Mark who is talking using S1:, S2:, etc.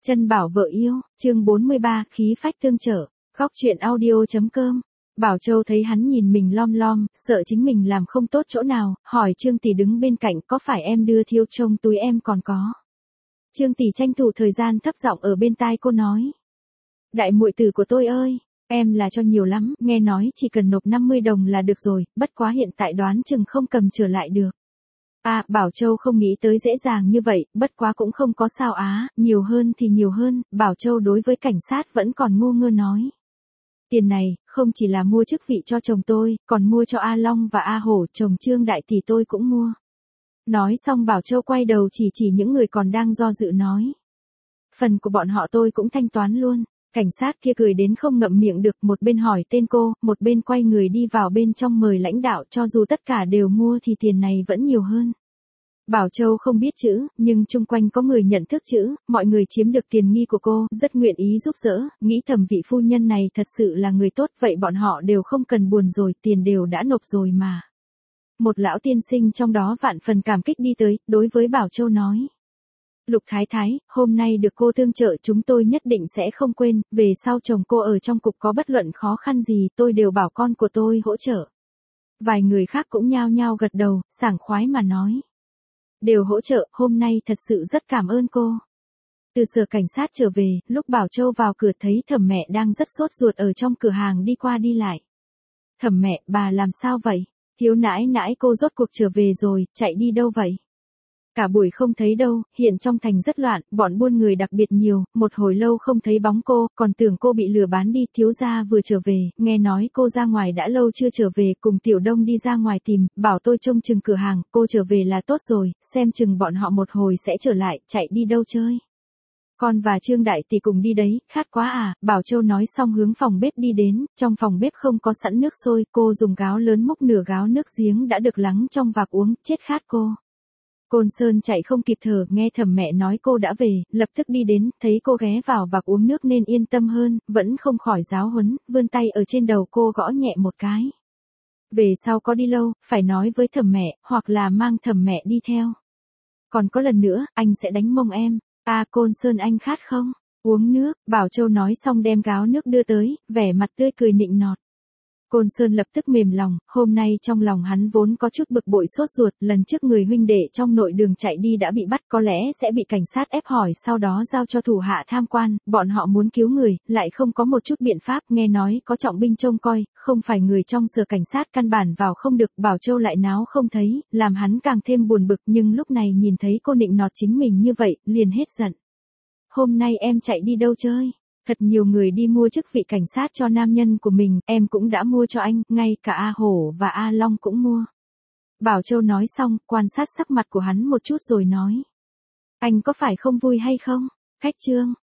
S1: Chân bảo vợ yêu, chương 43, khí phách tương trở, góc truyện audio.com. Bảo Châu thấy hắn nhìn mình lom lom, sợ chính mình làm không tốt chỗ nào, hỏi Trương tỷ đứng bên cạnh có phải em đưa thiếu trong túi em còn có. Trương tỷ tranh thủ thời gian thấp giọng ở bên tai cô nói. Đại muội tử của tôi ơi, em là cho nhiều lắm, nghe nói chỉ cần nộp 50 đồng là được rồi, bất quá hiện tại đoán chừng không cầm trở lại được. Bảo Châu không nghĩ tới dễ dàng như vậy, bất quá cũng không có sao nhiều hơn thì nhiều hơn, Bảo Châu đối với cảnh sát vẫn còn ngu ngơ nói. Tiền này, không chỉ là mua chức vị cho chồng tôi, còn mua cho A Long và A Hổ, chồng Trương đại tỷ tôi cũng mua. Nói xong Bảo Châu quay đầu chỉ những người còn đang do dự nói. Phần của bọn họ tôi cũng thanh toán luôn. Cảnh sát kia cười đến không ngậm miệng được, một bên hỏi tên cô, một bên quay người đi vào bên trong mời lãnh đạo, cho dù tất cả đều mua thì tiền này vẫn nhiều hơn. Bảo Châu không biết chữ, nhưng chung quanh có người nhận thức chữ, mọi người chiếm được tiền nghi của cô, rất nguyện ý giúp đỡ, nghĩ thầm vị phu nhân này thật sự là người tốt, vậy bọn họ đều không cần buồn rồi, tiền đều đã nộp rồi mà. Một lão tiên sinh trong đó vạn phần cảm kích đi tới, đối với Bảo Châu nói. Lục Thái Thái, hôm nay được cô tương trợ chúng tôi nhất định sẽ không quên, về sau chồng cô ở trong cục có bất luận khó khăn gì tôi đều bảo con của tôi hỗ trợ. Vài người khác cũng nhao nhao gật đầu, sảng khoái mà nói. Đều hỗ trợ, hôm nay thật sự rất cảm ơn cô. Từ sở cảnh sát trở về, lúc Bảo Châu vào cửa thấy Thẩm mẹ đang rất sốt ruột ở trong cửa hàng đi qua đi lại. Thẩm mẹ, bà làm sao vậy? Thiếu nãi nãi cô rốt cuộc trở về rồi, chạy đi đâu vậy? Cả buổi không thấy đâu, hiện trong thành rất loạn, bọn buôn người đặc biệt nhiều, một hồi lâu không thấy bóng cô, còn tưởng cô bị lừa bán đi, thiếu gia vừa trở về, nghe nói cô ra ngoài đã lâu chưa trở về, cùng Tiểu Đông đi ra ngoài tìm, bảo tôi trông chừng cửa hàng, cô trở về là tốt rồi, xem chừng bọn họ một hồi sẽ trở lại, chạy đi đâu chơi. Con và Trương đại tỷ cùng đi đấy, khát quá Bảo Châu nói xong hướng phòng bếp đi đến, trong phòng bếp không có sẵn nước sôi, cô dùng gáo lớn múc nửa gáo nước giếng đã được lắng trong vạc uống, chết khát cô. Côn Sơn chạy không kịp thở, nghe Thẩm mẹ nói cô đã về, lập tức đi đến, thấy cô ghé vào vạc uống nước nên yên tâm hơn, vẫn không khỏi giáo huấn, vươn tay ở trên đầu cô gõ nhẹ một cái. Về sau có đi lâu, phải nói với Thẩm mẹ, hoặc là mang Thẩm mẹ đi theo. Còn có lần nữa, anh sẽ đánh mông em. Côn Sơn anh khát không? Uống nước, Bảo Châu nói xong đem gáo nước đưa tới, vẻ mặt tươi cười nịnh nọt. Côn Sơn lập tức mềm lòng, hôm nay trong lòng hắn vốn có chút bực bội sốt ruột, lần trước người huynh đệ trong nội đường chạy đi đã bị bắt, có lẽ sẽ bị cảnh sát ép hỏi sau đó giao cho thủ hạ tham quan, bọn họ muốn cứu người, lại không có một chút biện pháp, nghe nói có trọng binh trông coi, không phải người trong sở cảnh sát căn bản vào không được, Bảo Châu lại náo không thấy, làm hắn càng thêm buồn bực, nhưng lúc này nhìn thấy cô nịnh nọt chính mình như vậy, liền hết giận. Hôm nay em chạy đi đâu chơi? Thật nhiều người đi mua chức vị cảnh sát cho nam nhân của mình, em cũng đã mua cho anh, ngay cả A Hổ và A Long cũng mua. Bảo Châu nói xong, quan sát sắc mặt của hắn một chút rồi nói. Anh có phải không vui hay không? Khách trương,